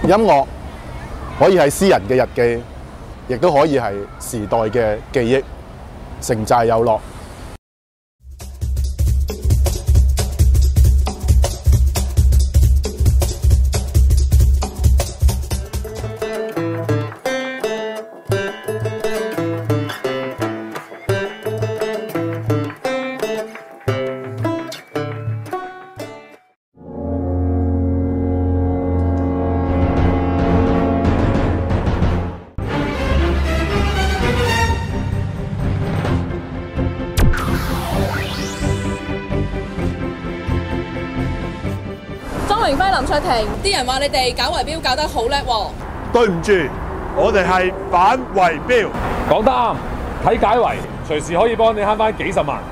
音樂可以係詩人嘅日記，亦都可以係時代嘅記憶，城寨有落。 榮輝、林卓廷，啲人話你哋搞圍標搞得好叻喎。 對唔住，我哋係反圍標。 講得啱，睇解圍隨時可以幫你慳翻幾十萬。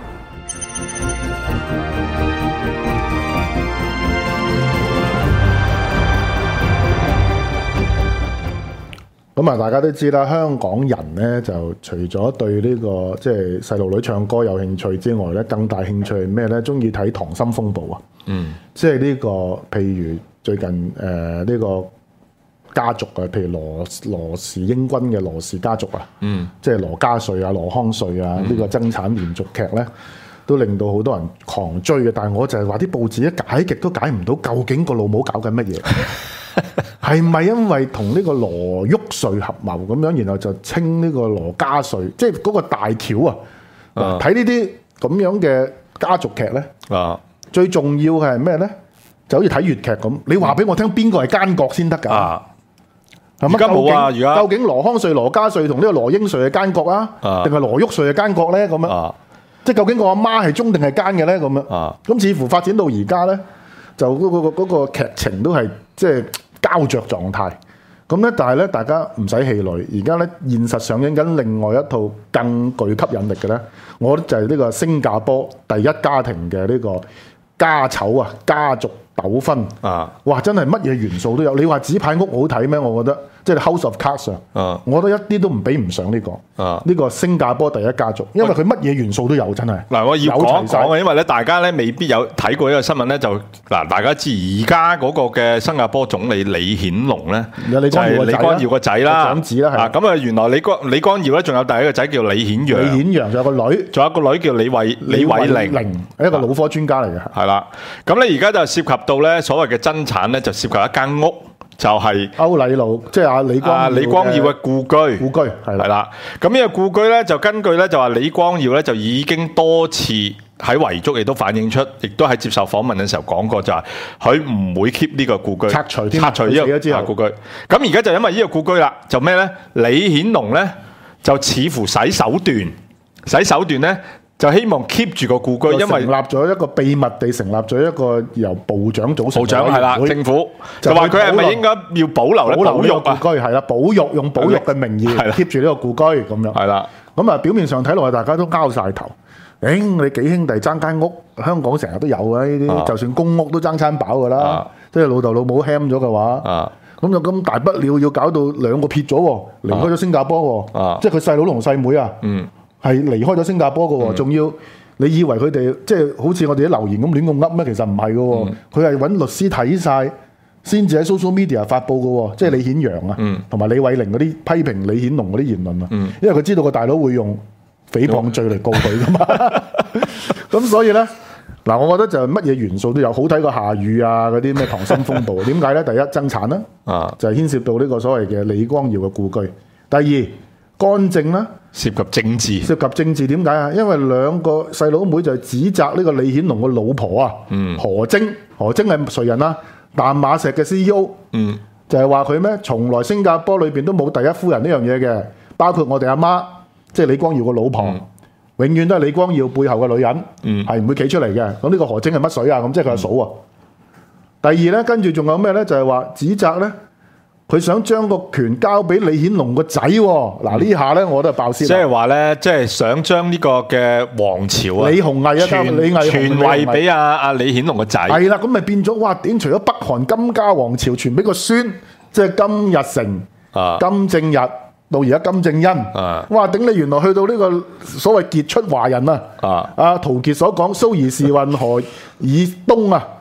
咁啊，大家都知啦，香港人咧就除咗對呢個即係細路女唱歌有興趣之外咧，更大興趣係咩咧？中意睇《溏心風暴》啊！即係呢個譬如最近呢個家族啊，譬如羅氏英軍嘅羅氏家族啊，即係羅家瑞啊、羅康瑞啊，呢個爭產連續劇咧，都令到好多人狂追嘅。但係我就係話啲報紙一解極都解唔到，究竟個老母搞緊乜嘢？係咪因為同呢個羅旭瑞合謀咁樣，然後就稱呢個羅家瑞，即係嗰個大橋啊？睇呢啲咁樣嘅家族劇咧，最重要嘅係咩咧？就好似睇粵劇咁，你話俾我聽邊個係奸角先得㗎？而家冇啊！而家究竟羅康瑞、羅家瑞同呢個羅英瑞係奸角啊，定係羅旭瑞係奸角咧？咁樣即係究竟個阿媽係忠定係奸嘅咧？咁樣咁似乎發展到而家咧，就嗰個劇情都係即係膠着狀態。咁咧，但係咧，大家唔使氣餒。而家咧，現實上映緊另外一套更具吸引力嘅咧，我覺得就係呢個新加坡第一家庭嘅呢個家醜啊，家族糾紛哇！真係乜嘢元素都有。你話紙牌屋好睇咩？我覺得即係 House of Cards 我覺得一啲都唔比唔上呢個呢個新加坡第一家族，因為佢乜嘢元素都有，真係。 嗱，我要講講因為咧大家咧未必有睇過呢個新聞咧，就嗱大家知而家嗰個嘅新加坡總理李顯龍咧，就係李光耀個仔啦，長子啦，咁啊原來李光耀咧仲有第一個仔叫李顯陽， 李顯陽仲有個女， 仲有個女叫李偉玲， 係一個腦科專家嚟嘅， 係啦。咁咧而家就涉及到咧所謂嘅爭產咧，就涉及一間屋。就係歐禮路，即係阿李光耀嘅故居。故居係啦。咁呢個故居咧，就根據咧就話李光耀咧就已經多次喺遺囑亦都反映出，亦都喺接受訪問嘅時候講過，就係佢唔會 keep 呢個故居，拆除呢個故居。咁而家就因為呢個故居啦，就咩咧？李顯龍咧就似乎使手段咧。就希望 keep 住個故居，因為成立咗一個秘密地成立咗一個由部長組成嘅係啦，政府就話佢係咪應該要保留呢個故居係啦，用保育嘅名義 keep 住呢個故居咁樣係啦。 咁啊，表面上睇落去大家都交晒頭。你幾兄弟爭間屋，香港成日都有啊呢啲，就算公屋都爭餐飽噶啦。即係老豆老母 ham 咗嘅話，咁就咁大不了要搞到兩個撇咗，離開咗新加坡，即係佢細佬同細妹啊。係離開咗新加坡嘅喎，仲要你以為佢哋即係好似我哋啲留言咁亂咁噏咩？其實唔係嘅喎，佢係揾律師睇晒先至喺 social media 發布嘅喎，即係李顯陽啊，同埋李偉玲嗰啲批評李顯龍嗰啲言論啊，因為佢知道個大佬會用誹謗罪嚟告佢噶嘛，咁所以咧嗱，我覺得就乜嘢元素都有，好睇過夏雨啊嗰啲咩溏心風暴，點解咧？第一爭產啦，就係牽涉到呢個所謂嘅李光耀嘅故居；第二干政啦。 涉及政治點解啊？因為兩個細佬妹就指責呢個李顯龍嘅老婆啊，何晶係誰人啊？淡馬錫嘅 CEO，就係話佢咩？從來新加坡裏邊都冇第一夫人呢樣嘢嘅，包括我哋阿媽，即係李光耀個老婆，永遠都係李光耀背後嘅女人，係唔會企出嚟嘅。咁呢個何晶係乜水啊？咁即係佢阿嫂啊。第二咧，跟住仲有咩咧？就係話指責咧。佢想將個權交俾李顯龍個仔喎，嗱呢下咧我都係爆先。即係話咧，即係想將呢個嘅皇朝啊， 李鴻毅傳位俾阿李顯龍個仔。 係啦，咁咪變咗哇！點除咗北韓金家王朝傳俾個孫，即係金日成、金正日到而家金正恩。哇！頂你原來去到呢個所謂傑出華人啊！阿陶傑所講蘇伊士運河以東啊。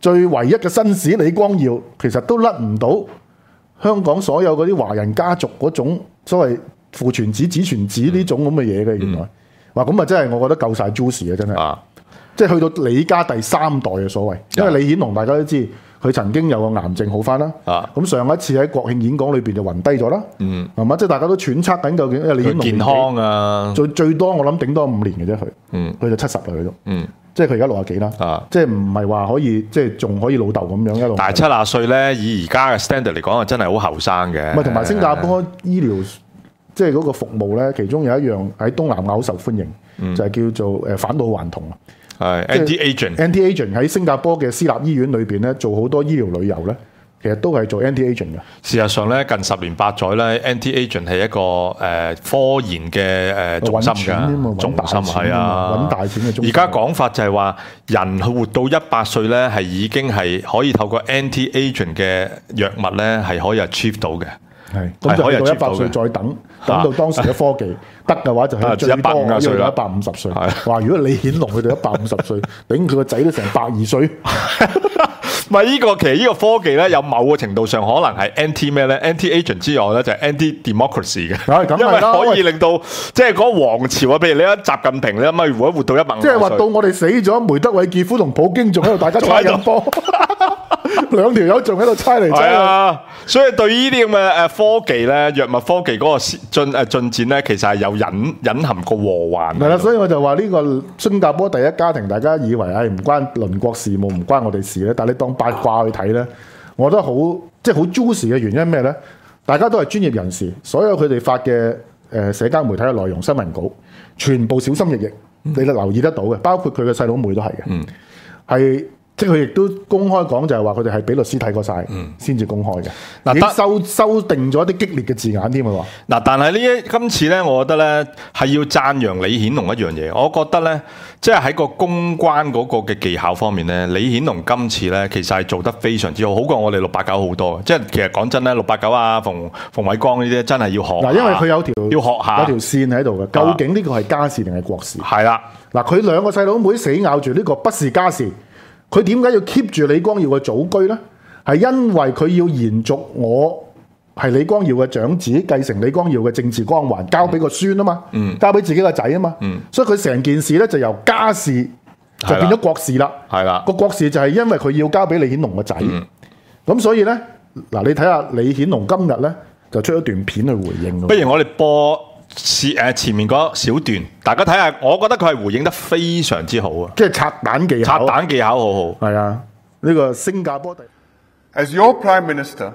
最唯一嘅紳士李光耀，其實都甩唔到香港所有嗰啲華人家族嗰種所謂父傳子、子傳子呢種咁嘅嘢嘅。原來話咁啊，真係我覺得夠晒 juicy 啊！真係，即係去到李家第3代嘅所謂，因為李顯龍大家都知佢曾經有個癌症好翻啦。咁上一次喺國慶演講裏邊就暈低咗啦。係嘛？即係大家都揣測緊究竟，因為李顯龍健康啊， 最多我諗頂多5年嘅啫佢。佢就70啦佢都。即係佢而家60幾啦，即係唔係話可以即係仲可以老豆咁樣一路。 但係70歲咧，以而家嘅 standard 嚟講，真係好後生嘅。 唔係同埋新加坡醫療即係嗰個服務咧，其中有一樣喺東南亞好受歡迎，就係叫做返老還童啊。 係 anti-aging。 anti-aging 喺新加坡嘅私立醫院裏邊咧，做好多醫療旅遊咧。其實都係做 anti-aging 嘅。事實上咧，近10年8載咧 ，anti-aging 係一個科研嘅重心㗎，重心係啊， 揾大錢嘅中心。 而家講法就係話，人活到100歲咧，係已經係可以透過 anti-aging 嘅藥物咧，係可以 achieve 到嘅。 係，咁就到100歲再等到當時嘅科技得嘅話，就係最多 150歲啦 ，150歲。話如果李顯龍佢哋150歲，頂佢個仔都成120歲。 唔係呢個，其實呢個科技咧，有某個程度上可能係 anti 咩咧 ？anti-aging 之外咧，就係 anti-democracy 嘅。因為可以令到即係嗰個王朝啊，譬如你一習近平，你諗下如果活到150歲， 即係話到我哋死咗，梅德韋傑夫同普京仲喺度，大家猜緊波，兩條友仲喺度猜嚟猜去。 啊，所以對呢啲咁嘅科技咧，藥物科技嗰個進展咧，其實係有隱含個禍患。 係啦，所以我就話呢個新加坡第一家庭，大家以為唔關鄰國事務，唔關我哋事咧，但係你當八卦去睇咧，我覺得好即係好 juicy 嘅原因咩咧？大家都係專業人士，所有佢哋發嘅社交媒體嘅內容、新聞稿，全部小心翼翼，你留意得到嘅，包括佢嘅細佬妹都係嘅，係。即係佢亦都公開講，就係話佢哋係俾律師睇過晒，先至公開嘅。已經修訂咗啲激烈嘅字眼添啊！ 嗱，但係今次咧，我覺得咧係要讚揚李顯龍一樣嘢。我覺得咧，即係喺個公關嗰個嘅技巧方面咧，李顯龍今次咧其實係做得非常之好，好過我哋689好多。即係其實講真咧，689啊、馮偉光呢啲真係要學。嗱， 因為佢有條要學下有條線喺度嘅。究竟呢個係家事定係國事？ 係啦。 嗱，佢兩個細佬妹死咬住呢個不是家事。佢點解要 keep 住李光耀嘅祖居呢？係因為佢要延續我係李光耀嘅長子，繼承李光耀嘅政治光環，交俾個孫啊嘛，交俾自己個仔啊嘛，所以佢成件事咧就由家事就變咗國事啦。係啦，個國事就係因為佢要交俾李顯龍個仔，咁所以咧嗱，你睇下李顯龍今日咧就出咗段片去回應。 不如我哋播前面嗰小段，大家睇下，我覺得佢係回應得非常之好啊！ 即係拆彈技巧， 拆彈技巧好好。 係啊，呢個新加坡第。 As your Prime Minister,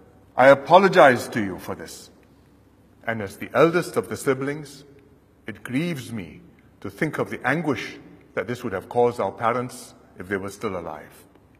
I apologize to you for this. And as the eldest of the siblings, it grieves me to think of the anguish that this would have caused our parents if they were still alive.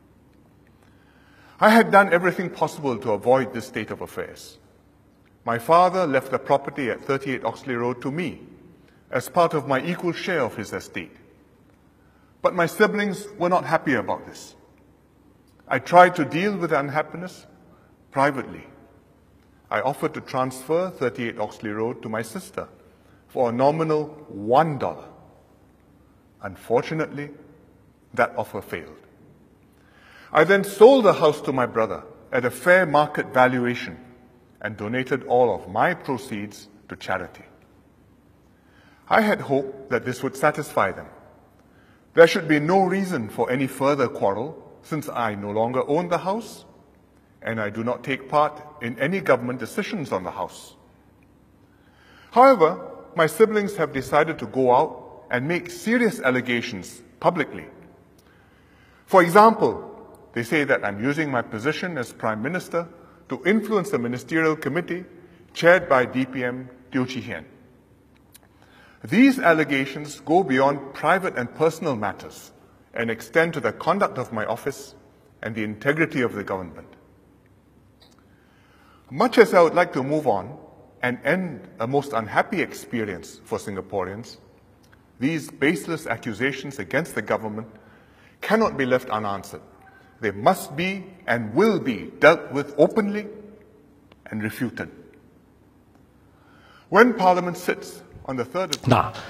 I had done everything possible to avoid this state of affairs. My father left the property at 38 Oxley Road to me as part of my equal share of his estate. But my siblings were not happy about this. I tried to deal with the unhappiness privately. I offered to transfer 38 Oxley Road to my sister for a nominal $1. Unfortunately, that offer failed. I then sold the house to my brother at a fair market valuation and donated all of my proceeds to charity. I had hoped that this would satisfy them. There should be no reason for any further quarrel since I no longer own the house and I do not take part in any government decisions on the house. However, my siblings have decided to go out and make serious allegations publicly. For example, they say that I'm using my position as Prime Minister to influence the ministerial committee chaired by DPM Teo Chee Hean. These allegations go beyond private and personal matters and extend to the conduct of my office and the integrity of the government. Much as I would like to move on and end a most unhappy experience for Singaporeans, these baseless accusations against the government cannot be left unanswered. They must be and will be dealt with openly and refuted. When Parliament sits on the 3rd of...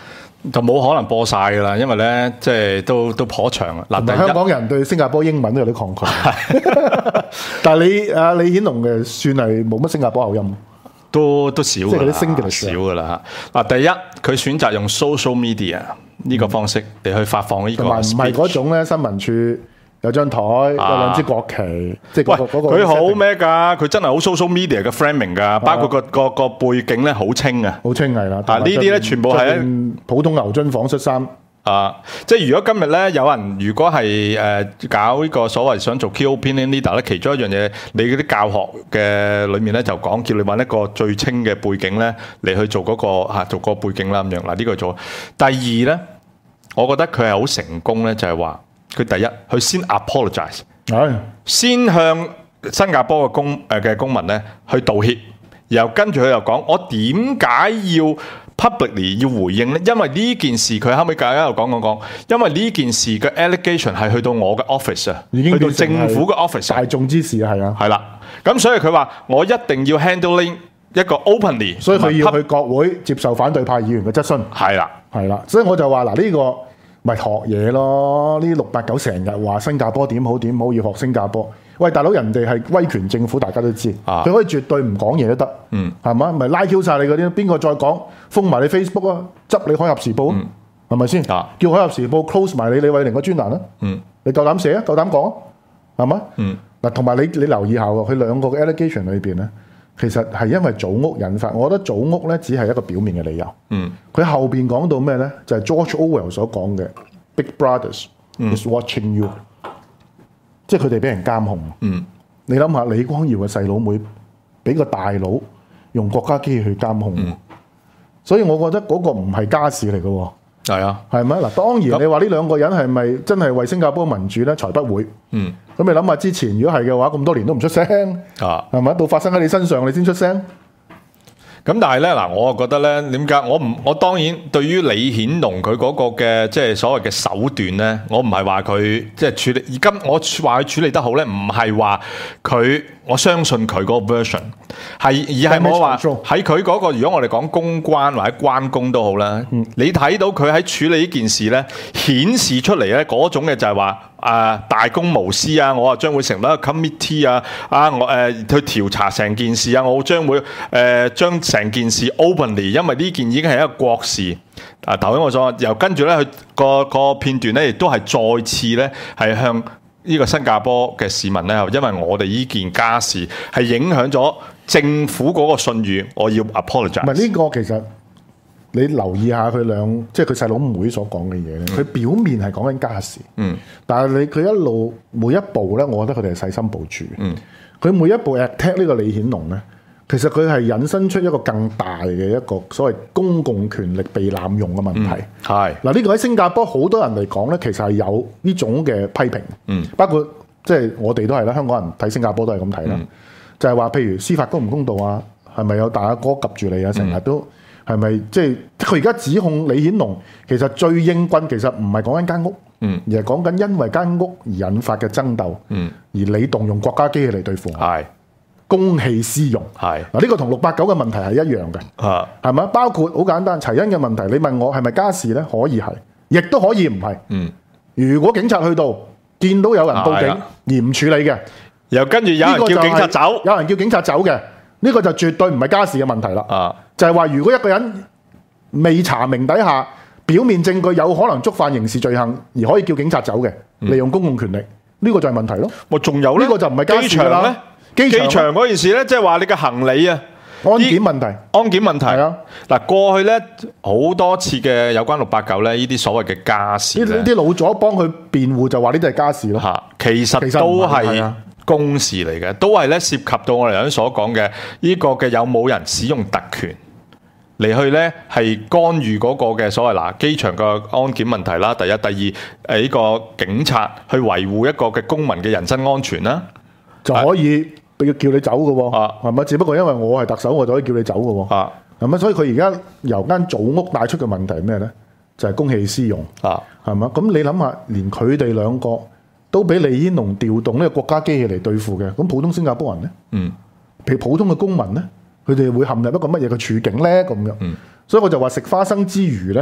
就冇可能播晒㗎啦，因為咧即係都頗長啊。嗱， 香港人對新加坡英文都有啲抗拒，但係李顯龍嘅算係冇乜新加坡口音， 都少即係嗰啲星嘅少㗎啦嚇。嗱，第一佢選擇用 social media 呢個方式嚟去發放呢個， 同埋唔係嗰種咧新聞處有張台有兩支國旗，即係嗰個佢好咩㗎？佢真係好 social media 嘅 framing 㗎，包括個背景咧好清啊， 好清係啦。 呢啲咧全部係普通牛津紡恤衫。 即係如果今日咧有人如果係搞呢個所謂想做 key opinion leader 咧，其中一樣嘢，你嗰啲教學嘅裏面咧就講叫你揾一個最清嘅背景咧嚟去做嗰個做個背景啦咁樣。嗱呢個做。第二咧，我覺得佢係好成功咧，就係話佢第一，佢先 apologize，先向新加坡嘅公民咧去道歉，然後跟住佢又講我點解要publicly 要回應咧，因為呢件事佢後尾繼續講，因為呢件事嘅 allegation 係去到我嘅 office 啊， 已經去到政府嘅 office， 大眾之事啊，係啊， 係啦，咁所以佢話我一定要 handling 一個 openly， 所以佢要去國會接受反對派議員嘅質詢，係啦，所以我就話嗱呢個咪學嘢咯，呢689成日話新加坡點好，要學新加坡。喂，大佬，人哋係威權政府，大家都知，佢可以絕對唔講嘢都得，係嘛？咪拉 Q 晒你嗰啲，邊個再講封埋你 Facebook 啊，執你《海峽時報》係咪先？叫《海峽時報》close 埋你李慧玲個專欄啦，你夠膽寫啊？夠膽講啊？係嘛？嗱，同埋你留意下喎，佢兩個嘅 allegation 裏邊咧，其實係因為組屋引發，我覺得組屋咧只係一個表面嘅理由。佢後邊講到咩咧？就係 George Orwell 所講嘅 Big Brothers is watching you。即係佢哋俾人監控。你諗下，李光耀嘅細佬妹俾個大佬用國家機器去監控，所以我覺得嗰個唔係家事嚟嘅喎。係啊，係咪？嗱，當然你話呢兩個人係咪真係為新加坡民主咧？才不會。咁你諗下之前，如果係嘅話，咁多年都唔出聲，係咪？到發生喺你身上，你先出聲。 咁但係咧嗱，我覺得咧點解我當然對於李顯龍佢嗰個嘅即係所謂嘅手段咧，我唔係話佢即係處理，而今我話佢處理得好咧，唔係話佢我相信佢嗰個 version， 而係我話喺佢嗰個，如果我哋講公關或者關公都好啦，你睇到佢喺處理呢件事咧，顯示出嚟咧嗰種嘅就係話大公無私啊，我將會成立一個 committee 我去調查成件事啊，我將會將成件事 openly， 因為呢件已經係一個國事。頭先我所又跟住咧，佢個片段咧，亦都係再次咧係向呢個新加坡嘅市民咧，因為我哋呢件家事係影響咗政府嗰個信譽，我要 apologize。唔係呢個其實你留意下佢即係佢細佬妹所講嘅嘢咧，佢表面係講緊家事，但係佢一路每一步咧，我覺得佢哋係細心部署。佢每一步 attack 呢個李顯龍咧，其實佢係引申出一個更大嘅一個所謂公共權力被濫用嘅問題。係嗱，呢個喺新加坡好多人嚟講咧，其實係有呢種嘅批評。包括即係我哋都係啦，香港人睇新加坡都係咁睇啦。就係話，譬如司法公唔公道啊？係咪有大阿哥及住你啊？成日都係咪即係佢而家指控李顯龍，其實最應棍其實唔係講緊間屋，而係講緊因為間屋而引發嘅爭鬥，而你動用國家機器嚟對付我。係。公器私用，係嗱，呢個同689嘅問題係一樣嘅，係咪？包括好簡單，齊恩嘅問題，你問我係咪家事咧？可以係，亦都可以唔係。如果警察去到見到有人報警而唔處理嘅，又跟住有人叫警察走，有人叫警察走嘅，呢個就絕對唔係家事嘅問題啦。就係話，如果一個人未查明底下，表面證據有可能觸犯刑事罪行，而可以叫警察走嘅，利用公共權力，呢個就係問題咯。哇，仲有呢個就唔係家事啦。機場嗰件事咧，即係話你嘅行李啊，安檢問題，安檢問題啊。嗱，過去咧好多次嘅有關689咧，呢啲所謂嘅家事咧，呢啲老左幫佢辯護就話呢啲係家事咯。嚇，其實都係公事嚟嘅，都係咧涉及到我哋頭先所講嘅呢個嘅有冇人使用特權嚟去咧係干預嗰個嘅所謂嗱機場嘅安檢問題啦。第一、第二呢個警察去維護一個嘅公民嘅人身安全啦，就可以。佢要叫你走嘅喎，係咪？只不過因為我係特首，我就可以叫你走嘅喎，係咪？所以佢而家由間組屋帶出嘅問題係咩咧？就係公器私用，係咪？咁你諗下，連佢哋兩個都俾李顯龍調動呢個國家機器嚟對付嘅，咁普通新加坡人咧，譬如普通嘅公民咧，佢哋會陷入一個乜嘢嘅處境咧？咁樣，所以我就話食花生之餘咧，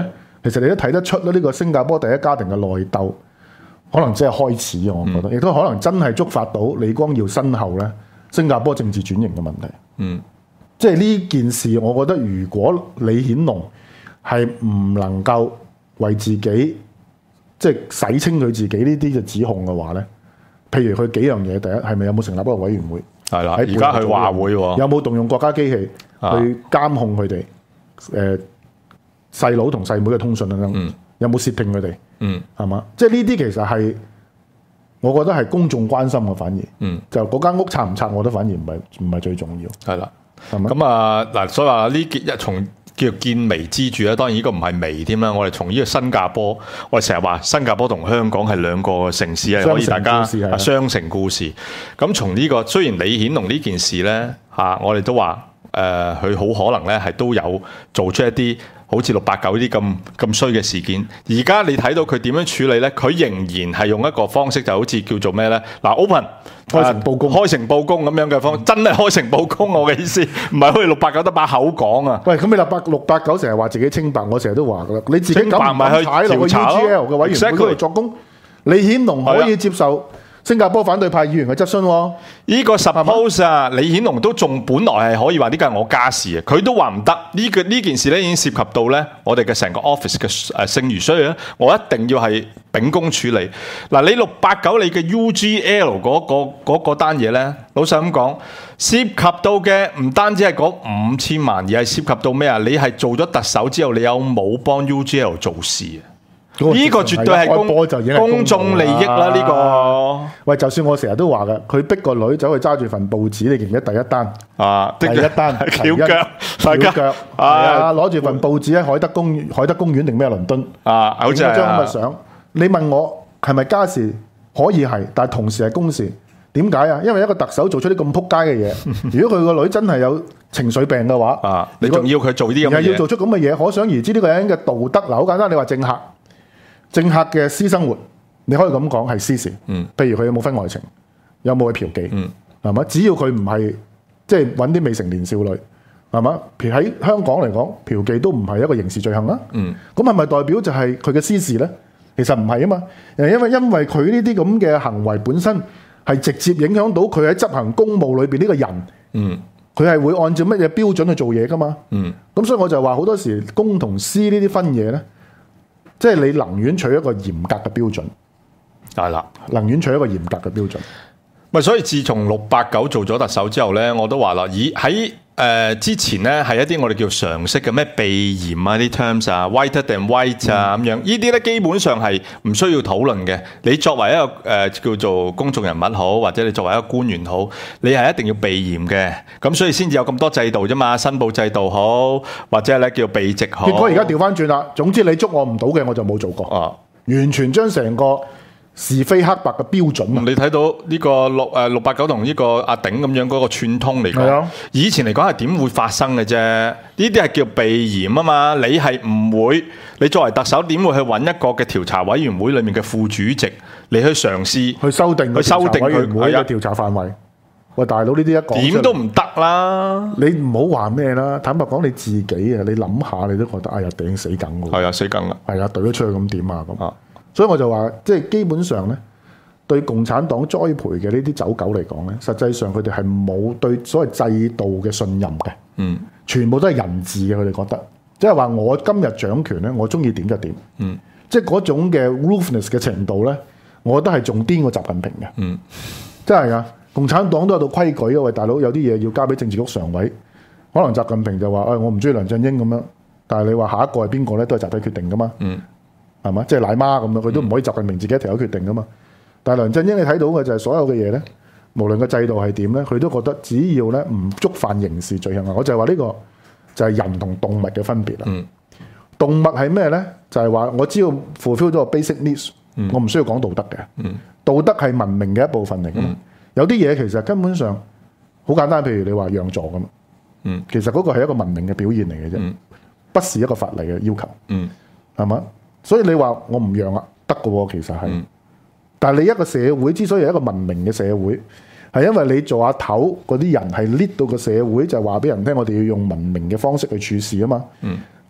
其實你都睇得出咧，呢個新加坡第一家庭嘅內鬥，可能只係開始啊！我覺得，亦都可能真係觸發到李光耀身後咧新加坡政治轉型嘅問題。即係呢件事，我覺得如果李顯龍係唔能夠為自己即係洗清佢自己呢啲嘅指控嘅話咧，譬如佢幾樣嘢，第一係咪有冇成立一個委員會？ 係啦，而家佢話會喎， 有冇動用國家機器去監控佢哋？細佬同細妹嘅通訊等等，有冇竊聽佢哋？係嘛？即係呢啲其實係我覺得係公眾關心嘅，反而就嗰間屋拆唔拆，我覺得反而唔係最重要。係啦，係嘛？咁啊嗱，所以話呢件從叫做見微知著咧，當然呢個唔係微添啦。我哋從呢個新加坡，我哋成日話新加坡同香港係兩個城市係可以大家雙城故事。咁從呢個雖然李顯龍呢件事咧我哋都話佢好可能咧係都有做出一啲好似689呢啲咁衰嘅事件。而家你睇到佢點樣處理咧？佢仍然係用一個方式，就好似叫做咩咧？嗱 ，open 開誠佈公， 開誠佈公咁樣嘅方，真係開誠佈公。我嘅意思唔係好似689得把口講啊。 喂，咁你689成日話自己清白，我成日都話噶啦，你自己敢唔敢踩落個 UGL 嘅委員會嗰度作供？李顯龍可以接受新加坡反對派議員嘅質詢喎， 呢個 suppose 李顯龍都仲本來係可以話呢個係我家事嘅，佢都話唔得。呢件事咧已經涉及到咧我哋嘅成個 office 嘅聲譽，所以咧我一定要係秉公處理。嗱，你689你嘅 UGL 嗰單嘢咧，老實咁講，涉及到嘅唔單止係嗰5000萬，而係涉及到咩啊？你係做咗特首之後，你有冇幫 UGL 做事啊？呢個絕對係公眾利益啦！呢個喂，就算我成日都話嘅，佢逼個女走去揸住份報紙，你記唔記得第一單？第一單翹腳， 攞住份報紙喺海德公園定咩倫敦好似張咁嘅相。你問我係咪家事？可以係，但係同時係公事。點解啊？因為一個特首做出啲咁撲街嘅嘢，如果佢個女真係有情緒病嘅話， 你仲要佢做啲咁嘅嘢， 要做出咁嘅嘢，可想而知呢個人嘅道德嗱，好簡單，你話政客嘅私生活，你可以咁講係私事。譬如佢有冇婚外情，有冇去嫖妓，係嘛？只要佢唔係即係揾啲未成年少女，係嘛？譬如喺香港嚟講，嫖妓都唔係一個刑事罪行啦。咁係咪代表就係佢嘅私事咧？其實唔係啊嘛。因為佢呢啲咁嘅行為本身係直接影響到佢喺執行公務裏邊呢個人。佢係會按照乜嘢標準去做嘢噶嘛？咁所以我就話好多時公同私呢啲分野咧。即係你能源取一個嚴格嘅標準，係啦，能源取一個嚴格嘅標準。 咪所以自從689做咗特首之後咧，我都話啦，喺之前咧係一啲我哋叫常識嘅咩避嫌啊啲 terms 啊 whiter than white 啊咁樣，呢啲咧基本上係唔需要討論嘅。你作為一個叫做公眾人物好，或者你作為一個官員好，你係一定要避嫌嘅。咁所以先至有咁多制度啫嘛，申報制度好，或者咧叫避席好。 結果而家調翻轉啦，總之你捉我唔到嘅我就冇做過，完全將成個是非黑白嘅標準。 你睇到呢個689同呢個阿鼎咁樣嗰個串通嚟講，以前嚟講係點會發生嘅啫？呢啲係叫避嫌啊嘛！你係唔會，你作為特首點會去揾一個嘅調查委員會裡面嘅副主席，你去嘗試去修訂委員會嘅調查範圍？喂，大佬呢啲一講點都唔得啦！ 你唔好話咩啦，坦白講你自己啊，你諗下你都覺得哎呀頂死梗㗎！ 係啊，死梗啦！ 係啊，懟咗出去咁點啊咁。所以我就話，即係基本上咧，對共產黨栽培嘅呢啲走狗嚟講咧，實際上佢哋係冇對所謂制度嘅信任嘅，全部都係人治嘅。佢哋覺得，即係話我今日掌權咧，我中意點就點，即係嗰種嘅 ruthless 嘅程度咧，我覺得係仲癲過習近平嘅，真係噶。共產黨都有道規矩啊，喂大佬，有啲嘢要交俾政治局常委，可能習近平就話，我唔中意梁振英咁樣，但係你話下一個係邊個咧，都係集體決定噶嘛。係嘛？即係奶媽咁樣，佢都唔可以習近平自己一條友決定噶嘛。但係梁振英你睇到嘅就係所有嘅嘢咧，無論個制度係點咧，佢都覺得只要咧唔觸犯刑事罪行啊，我就係話呢個就係人同動物嘅分別啦。動物係咩咧？就係話我只要 fulfill 咗個 basic needs，我唔需要講道德嘅。道德係文明嘅一部分嚟噶嘛。有啲嘢其實根本上好簡單，譬如你話讓座咁，其實嗰個係一個文明嘅表現嚟嘅啫，不是一個法例嘅要求，係嘛？所以你話我唔讓啊，得嘅喎，其實係。但係你一個社會之所以係一個文明嘅社會，係因為你做阿頭嗰啲人係 lead 到個社會，就話俾人聽，我哋要用文明嘅方式去處事啊嘛。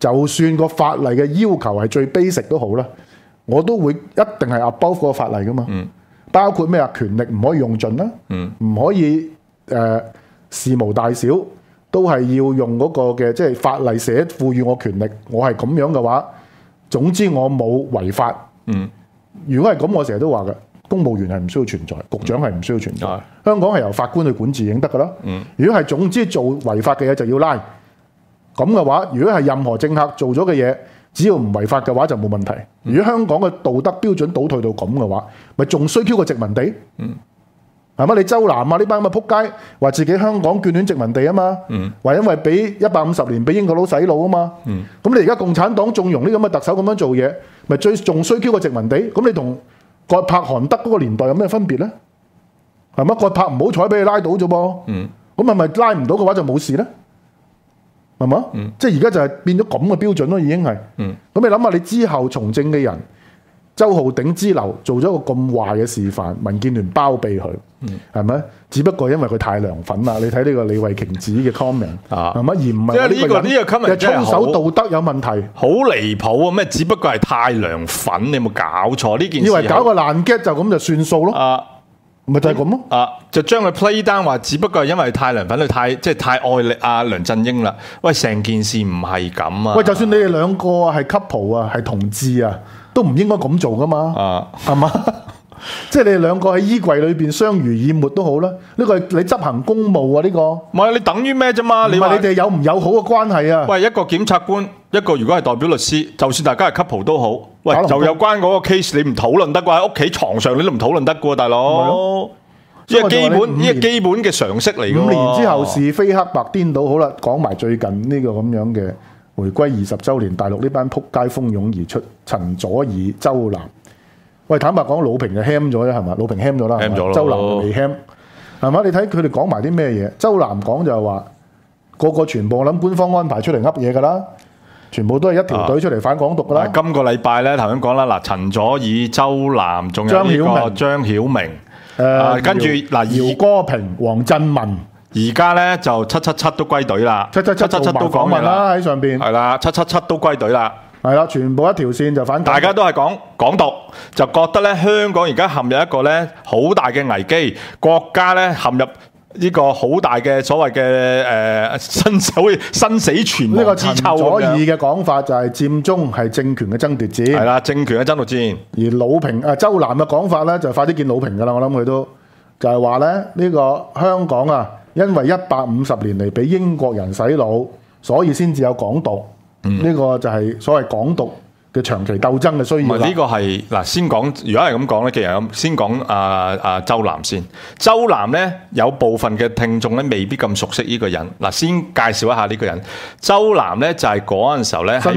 就算個法例嘅要求係最 basic 都好啦，我都會一定係 above 嗰個法例噶嘛。包括咩啊？權力唔可以用盡啦，唔可以事無大小都係要用嗰個嘅即係法例寫賦予我權力，我係咁樣嘅話，總之我冇違法。如果係咁，我成日都話嘅，公務員係唔需要存在，局長係唔需要存在。香港係由法官去管治已經得噶啦。如果係總之做違法嘅嘢就要拉，咁嘅話，如果係任何政客做咗嘅嘢，只要唔違法嘅話就冇問題。如果香港嘅道德標準倒退到咁嘅話，咪仲衰 Q 過殖民地？係嘛？你周南啊呢班咁嘅撲街話自己香港眷戀殖民地啊嘛，話因為俾150年俾英國佬洗腦啊嘛。咁你而家共產黨縱容呢咁嘅特首咁樣做嘢，咪仲衰 Q 過殖民地？咁你同葛柏韓德嗰個年代有咩分別咧？係嘛？葛柏唔好彩俾你拉到啫噃。咁係咪拉唔到嘅話就冇事咧？係嘛？即係而家就係變咗咁嘅標準咯，已經係。咁你諗下，你之後從政嘅人，周浩鼎之流做咗一個咁壞嘅示範，民建聯包庇佢，係咪？只不過因為佢太涼粉啦。你睇呢個李慧瓊子嘅 comment 係咪？而唔係呢個 comment 真係操守道德有問題， 好離譜啊！咩？只不過係太涼粉，你有冇搞錯呢件事？ 以為搞個爛 get 就咁就算數咯？咪就係咁咯。 就將佢 play down 話，只不過係因為太涼粉，佢太愛力梁振英啦。喂，成件事唔係咁啊！ 喂，就算你哋兩個係 couple 啊，係同志啊，都唔應該咁做噶嘛。係嘛？即係你哋兩個喺衣櫃裏邊相濡以沫都好啦。呢個係你執行公務啊，呢個唔係你等於咩啫嘛？ 你話你哋有唔友好嘅關係啊？ 喂，一個檢察官，一個如果係代表律師，就算大家係 couple 都好，喂，就有關嗰個 case 你唔討論得啩？喺屋企床上你都唔討論得㗎喎，大佬。呢個基本嘅常識嚟㗎。 5年之後是非黑白顛倒，好啦，講埋最近呢個咁樣嘅回歸20週年，大陸呢班撲街蜂擁而出，陳佐洱、周南。喂，坦白講，魯平就 ham 咗啦，係嘛？魯平 ham 咗啦，周南就未 ham，係嘛？你睇佢哋講埋啲咩嘢？周南講就係話，個全部我諗官方安排出嚟噏嘢㗎啦，全部都係一條隊出嚟反港獨㗎啦。 今個禮拜咧，頭先講啦，嗱，陳佐洱、周南，仲有呢個張曉明。跟住嗱， 姚歌平、黃振民， 而家咧就777都歸隊啦，777都講嘅啦， 喺上邊係啦，777都歸隊啦， 係啦，全部一條線就反港獨， 大家都係講港獨，就覺得咧香港而家陷入一個咧好大嘅危機，國家咧陷入呢個好大嘅所謂嘅生死存亡之秋。呢個陳佐洱嘅講法就係佔中係政權嘅爭奪戰， 係啦，政權嘅爭奪戰。 而魯平周南嘅講法咧就快啲見魯平㗎啦，我諗佢都就係話咧呢個香港啊，因為150年嚟俾英國人洗腦，所以先至有港獨。呢個就係所謂港獨嘅長期鬥爭嘅需要啦。 呢個係嗱，先講，如果係咁講咧，其實先講周南先。周南咧有部分嘅聽眾咧未必咁熟悉呢個人。嗱，先介紹一下呢個人。周南咧就係嗰陣時候咧喺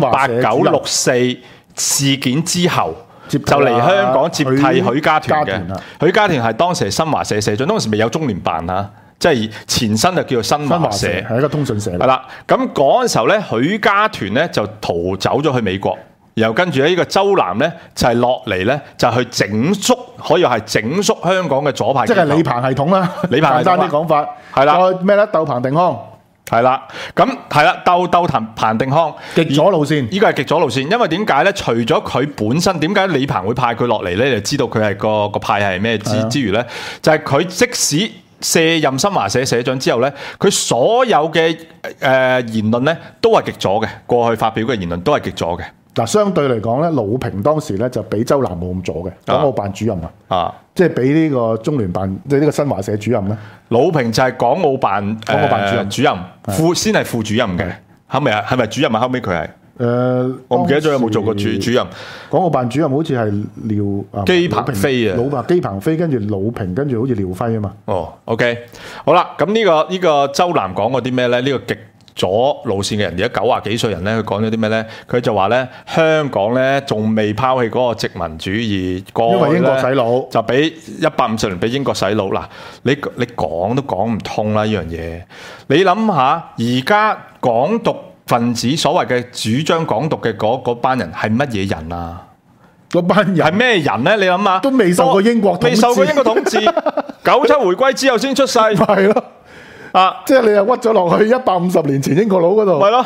8964事件之後，就嚟香港接替許家屯嘅。許家屯係當時係新華社社長，當時未有中聯辦嚇。即係前身就叫做新華社， 係一個通訊社。 係啦，咁嗰陣時候咧，許家屯咧就逃走咗去美國，然後跟住咧呢個周南咧就係落嚟咧就去整肅，可以話係整肅香港嘅左派。 即係李鵬系統啦， 李鵬系統簡單啲講法係啦。 再咩咧？鬥彭定康係啦，咁係啦，鬥彭定康極左路線， 呢個係極左路線。因為點解咧？除咗佢本身，點解李鵬會派佢落嚟咧？就知道佢係個派係咩之餘咧，就係佢即使卸任新華社社長之後咧，佢所有嘅言論咧都係極左嘅，過去發表嘅言論都係極左嘅。 嗱，相對嚟講咧，魯平當時咧就比周南冇咁左嘅，港澳辦主任即係比呢個中聯辦即係呢個新華社主任咧。 魯平就係港澳辦主任，先係副主任嘅，係咪啊？係咪主任啊？後尾佢係。我唔記得咗有冇做過主任。 港澳辦主任好似係廖姬鵬飛啊， 姬鵬飛跟住魯平，跟住好似廖輝啊嘛。 哦 ，OK， 好啦，咁呢個周南講過啲咩咧？呢個極左路線嘅人，而家90幾歲人咧，佢講咗啲咩咧？佢就話咧，香港咧仲未拋棄嗰個殖民主義， 因為英國洗腦就俾150年俾英國洗腦。嗱，你講都講唔通啦呢樣嘢。你諗下，而家港獨分子所謂嘅主張港獨嘅嗰班人係乜嘢人啊？ 嗰班人係咩人咧？你諗下， 都未受過英國統治， 未受過英國統治，97回歸之後先出世， 係咯，即係你又屈咗落去150年前英國佬嗰度， 係咯。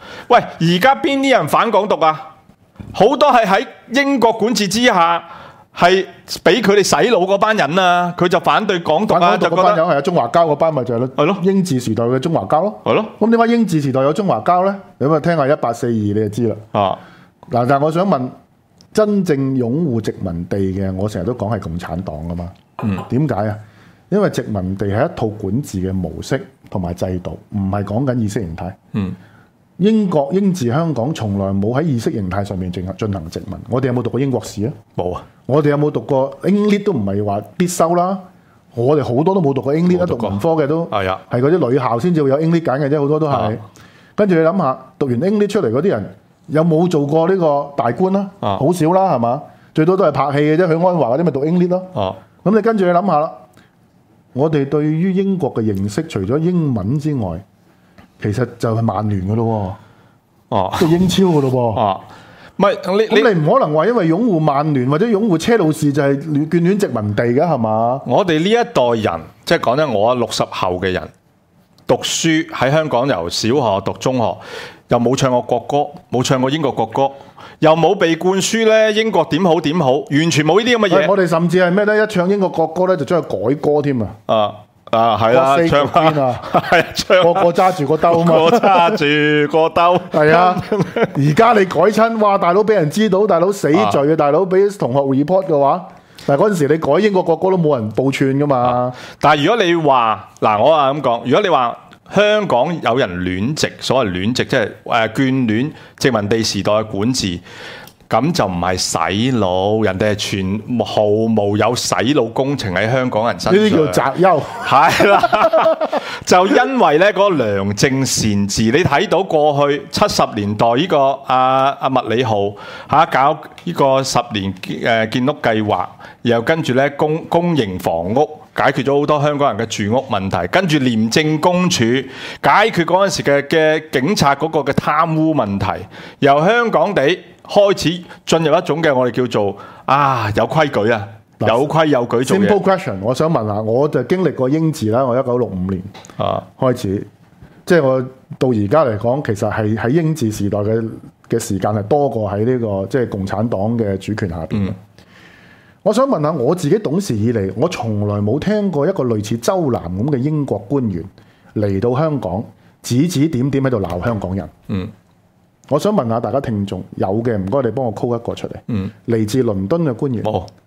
喂，而家邊啲人反港獨啊？好多係喺英國管治之下，係俾佢哋洗腦嗰班人啊，佢就反對港獨啊，就覺嗰班人得係啊，中華膠嗰班咪就係咯， 係咯英治時代嘅中華膠咯， 係咯。 咁點解英治時代有中華膠咧？你咁啊聽下1842你就知啦。 啊， 嗱，但係我想問，真正擁護殖民地嘅，我成日都講係共產黨噶嘛。點解啊？因為殖民地係一套管治嘅模式同埋制度，唔係講緊意識形態。英國英治香港從來冇喺意識形態上面進行殖民。我哋有冇讀過英國史啊？ 冇啊！ 我哋有冇讀過 English 都唔係話必修啦。我哋好多都冇讀過 English，讀文科嘅都係啊，係嗰啲女校先至會有 English 揀嘅啫，好多都係。跟住你諗下，讀完 English 出嚟嗰啲人有冇做過呢個大官啦？好少啦，係嘛？最多都係拍戲嘅啫。許鞍華嗰啲咪讀 English 咯。咁你跟住你諗下啦，我哋對於英國嘅認識，除咗英文之外，其實就係曼聯嘅咯喎，即係英超嘅咯喎。唔係你唔可能話因為擁護曼聯或者擁護車路士就係眷戀殖民地嘅係嘛？ 我哋呢一代人，即係講真，我60後嘅人讀書喺香港，由小學讀中學，又冇唱過國歌，冇唱過英國國歌，又冇被灌輸咧英國點好點好，完全冇呢啲咁嘅嘢。 我哋甚至係咩咧？一唱英國國歌咧，就將佢改歌添啊！ 係啦，唱邊啊？係唱個個揸住個兜嘛， 個揸住個兜。係啊！而家你改親，哇！大佬俾人知道，大佬死罪啊！大佬俾同學 report 嘅話，但係嗰陣時你改英國國歌都冇人報串噶嘛。 但係如果你話嗱，我話咁講，如果你話香港有人戀殖，所謂戀殖即係眷戀殖民地時代嘅管治。咁就唔係洗腦，人哋係全毫無有洗腦工程喺香港人身上。呢啲叫擇優。係啦，就因為咧嗰個良政善治，你睇到過去70年代呢個阿麥理浩搞呢個10年建屋計劃，然後跟住咧公營房屋解決咗好多香港人嘅住屋問題，跟住廉政公署解決嗰陣時嘅警察嗰個嘅貪污問題，由香港地開始進入一種嘅我哋叫做有規矩啊，有規有矩做嘢。 Simple question， 我想問下，我就經歷過英治啦，我1965年開始，即係我到而家嚟講，其實係喺英治時代嘅時間係多過喺呢個即係共產黨嘅主權下邊。我想問下，我自己懂事以嚟，我從來冇聽過一個類似周南咁嘅英國官員嚟到香港指指點點喺度鬧香港人。我想問下大家聽眾，有嘅唔該你幫我 call 一個出嚟。嚟自倫敦嘅官員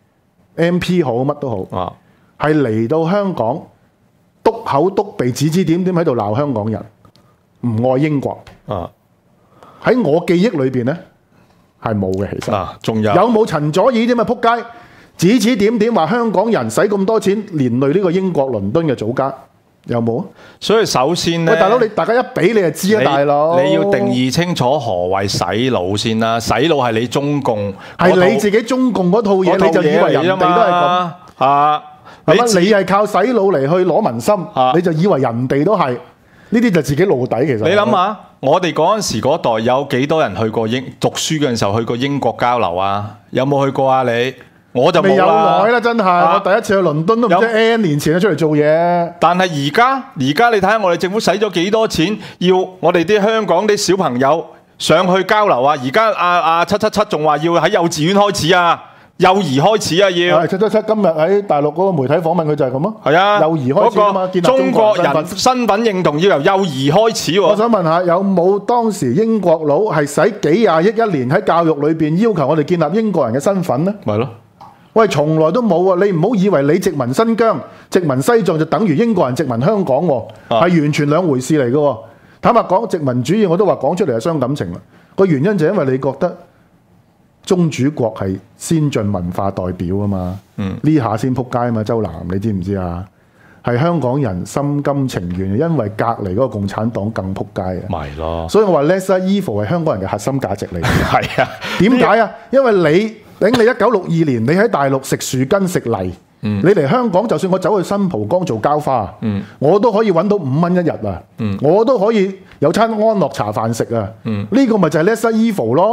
，MP 好乜都好，係嚟到香港篤口篤鼻指指點點喺度鬧香港人，唔愛英國。喺我記憶裏邊咧係冇嘅，其實。 仲有冇陳佐洱啲咁嘅撲街指指點點話香港人使咁多錢連累呢個英國倫敦嘅祖家？有冇啊？ 所以首先咧， 大佬大家一比你就知啊，大佬你要定義清楚何謂洗腦先啦。洗腦係你中共係你自己中共嗰套嘢，你就以為人哋都係咁你係靠洗腦嚟去攞民心，你就以為人哋都係呢啲就自己露底。其實你諗下，我哋嗰陣時嗰代有幾多人去過讀書嗰陣時候去過英國交流啊？有冇去過啊？你？我就冇啦， 未有耐啦，真係。我第一次去倫敦都唔知 N 年前出嚟做嘢。 但係而家你睇下我哋政府使咗幾多錢，要我哋啲香港啲小朋友上去交流啊！而家777仲話要喺幼稚園開始啊，幼兒開始啊要。 777今日喺大陸嗰個媒體訪問佢就係咁咯。係啊，幼兒開始啊嘛，建立中國人身份認同要由幼兒開始喎。 我想問下，有冇當時英國佬係使幾廿億一年喺教育裏邊要求我哋建立英國人嘅身份呢？ 咪咯。 喂，從來都冇啊！你唔好以為你殖民新疆、殖民西藏就等於英國人殖民香港喎，係完全兩回事嚟嘅。坦白講，殖民主義我都話講出嚟係傷感情啦。個原因就係因為你覺得宗主國係先進文化代表啊嘛。呢下先撲街啊嘛，周南你知唔知啊？係香港人心甘情願，因為隔離嗰個共產黨更撲街啊。咪咯。所以我話 lesser evil 係香港人嘅核心價值嚟嘅。係啊。點解啊？因為你1962年你喺大陸食樹根食泥，你嚟香港就算我走去新蒲崗做膠花，我都可以揾到5蚊一日啊，我都可以有餐安樂茶飯食啊，呢個咪就係 lesser evil 咯。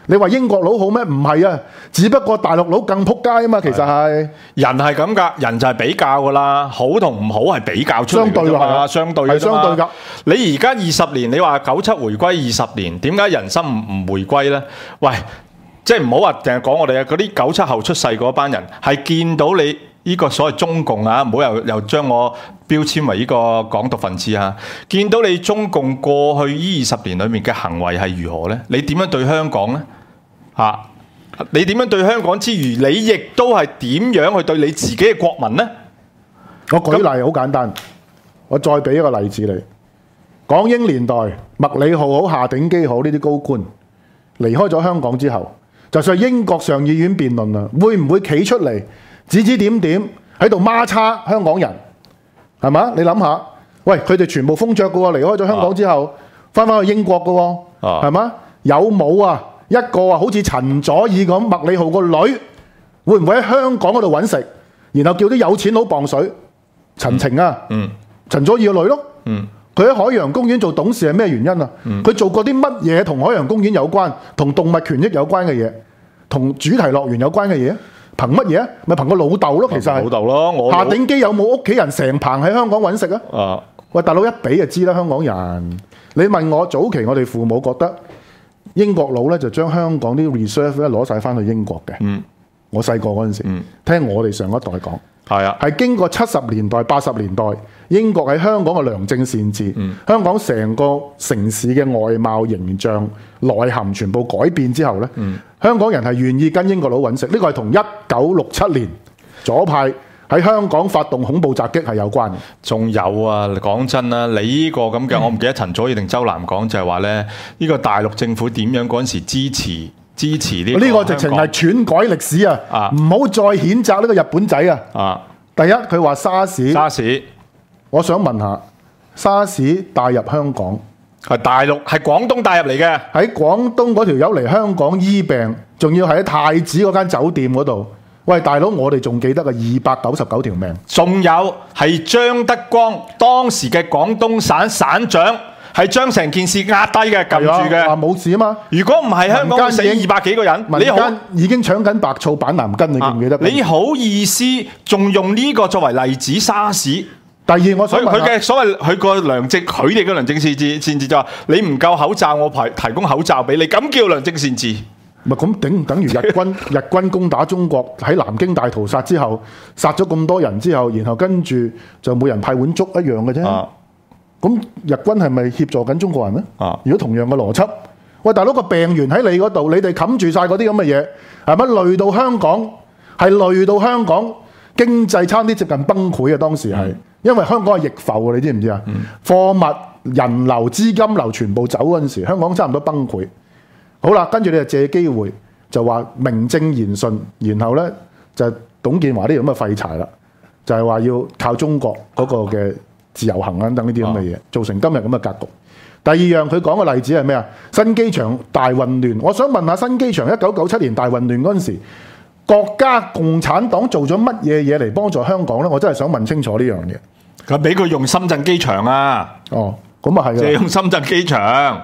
你話英國佬好咩？唔係啊，只不過大陸佬更撲街啊嘛，其實係人係咁㗎，人就係比較㗎啦，好同唔好係比較出嚟㗎嘛，相對㗎嘛。你而家20年，你話97回歸20年，點解人心唔回歸呢？喂，即係唔好話淨係講我哋嗰啲97後出世嗰班人，係見到你呢個所謂中共啊，唔好又將我標籤為呢個港獨分子啊！見到你中共過去呢20年裏面嘅行為係如何呢？你點樣對香港呢？你點樣對香港之餘，你亦都係點樣去對你自己嘅國民呢？ 我舉例好簡單，我再俾一個例子你。港英年代，麥理浩好、夏鼎基好呢啲高官離開咗香港之後，就算英國上議院辯論啦，會唔會企出嚟指指點點喺度孖叉香港人？係嘛？你諗下，喂，佢哋全部封爵嘅喎，離開咗香港之後，翻返去英國嘅喎，係嘛？有冇啊？一個好似陳佐洱咁，麥理浩個女會唔會喺香港嗰度揾食，然後叫啲有錢佬磅水？陳晴啊，陳佐洱個女咯，佢喺海洋公園做董事係咩原因啊？佢做過啲乜嘢同海洋公園有關、同動物權益有關嘅嘢、同主題樂園有關嘅嘢？憑乜嘢啊？咪憑個老豆咯，其實係老豆咯。夏鼎基有冇屋企人成棚喺香港揾食啊？喂，大佬一比就知啦，香港人。你問我早期我哋父母覺得英國佬咧就將香港啲 reserve 咧攞晒翻去英國嘅。我細個嗰陣時，聽我哋上一代講，係經過70年代、80年代，英國喺香港嘅良政善治，香港成個城市嘅外貌形象、內涵全部改變之後咧，香港人係願意跟英國佬揾食。呢個係同1967年左派喺香港發動恐怖襲擊係有關嘅。仲有啊，講真啦，你呢個咁嘅，我唔記得陳佐洱定周南講就係話咧，呢個大陸政府點樣嗰陣時支持呢個直情係篡改歷史啊！唔好再譴責呢個日本仔啊！第一，佢話沙士，我想問下，沙士帶入香港係大陸係廣東帶入嚟嘅，喺廣東嗰條友嚟香港醫病，仲要係喺太子嗰間酒店嗰度。喂，大佬，我哋仲記得個299條命，仲有係張德光當時嘅廣東省省長。係將成件事壓低嘅，撳住嘅，話冇事啊嘛。如果唔係香港死200幾個人，你好已經搶緊白醋板藍根，你記唔記得？你好意思仲用呢個作為例子沙士？第二，我想問佢嘅所謂佢個良政，佢哋嘅良政善治就話你唔夠口罩，我提供口罩俾你，咁叫良政善治？咪咁頂唔等於日軍攻打中國喺南京大屠殺之後，殺咗咁多人之後，然後跟住就每人派碗粥一樣嘅啫。咁日軍係咪協助緊中國人呢？如果同樣嘅邏輯，喂，大佬，個病源喺你嗰度，你哋冚住晒嗰啲咁嘅嘢，係咪累到香港？係累到香港經濟差啲接近崩潰啊！當時係因為香港係逆浮啊，你知唔知啊？貨物、人流、資金流全部走嗰陣時，香港差唔多崩潰。好啦，跟住你就借機會就話名正言順，然後呢，就董建華啲咁嘅廢柴啦，就係話要靠中國嗰個嘅自由行等呢啲咁嘅嘢，造成今日咁嘅格局。第二樣佢講嘅例子係咩啊？新機場大混亂。我想問下新機場1997年大混亂嗰陣時，國家共產黨做咗乜嘢嘢嚟幫助香港呢？我真係想問清楚呢樣嘢。佢俾佢用深圳機場啊！哦，咁啊係啊，借用深圳機場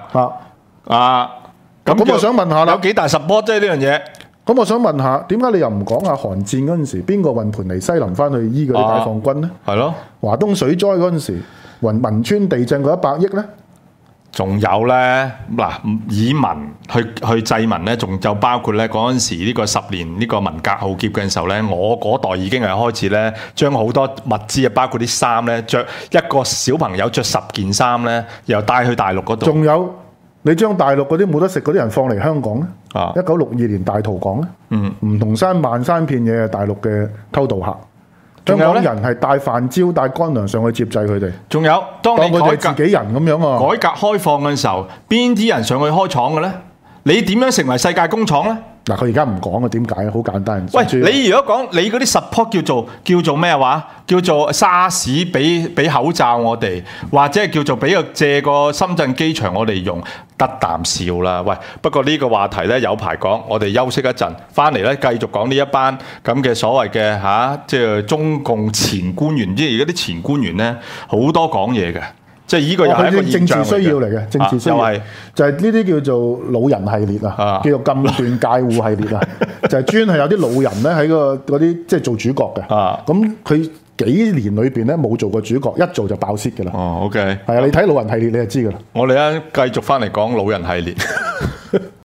咁我想問下啦，有幾大 support 啫呢樣嘢？咁我想問下，點解你又唔講下韓戰嗰陣時，邊個運盤尼西林翻去醫嗰啲解放軍呢？係咯，華東水災嗰陣時，汶川地震嗰100億呢？仲有呢，嗱，以民去濟民呢，仲就包括呢嗰陣時呢個10年呢個文革浩劫嘅時候呢，我嗰代已經係開始呢，將好多物資啊，包括啲衫呢，着一個小朋友着10件衫呢，又帶去大陸嗰度。仲有。你將大陸嗰啲冇得食嗰啲人放嚟香港咧？1962年大逃港咧？唔同山漫山遍野係大陸嘅偷渡客，香港人係帶飯焦帶乾糧上去接濟佢哋。仲有當佢哋自己人咁樣啊！改革開放嘅時候，邊啲人上去開廠嘅咧？你點樣成為世界工廠咧？嗱，佢而家唔講啊，點解？好簡單。喂，你如果講你嗰啲 support 叫做咩話？叫做沙士俾口罩我哋，或者係叫做俾個借個深圳機場我哋用，得啖笑啦。喂，不過呢個話題咧有排講，我哋休息一陣，翻嚟咧繼續講呢一班咁嘅所謂嘅即係中共前官員，即係而家啲前官員咧好多講嘢嘅。 即係呢個又係一個政治現象需要嚟嘅，政治需要又係就係呢啲叫做老人系列啊，叫做禁斷戒護系列啊，就係專係有啲老人咧喺嗰啲即係做主角嘅。咁佢幾年裏邊咧冇做過主角，一做就爆蝕嘅啦。 哦，OK， 係啊，你睇老人系列你就知㗎啦。 我哋咧繼續翻嚟講老人系列。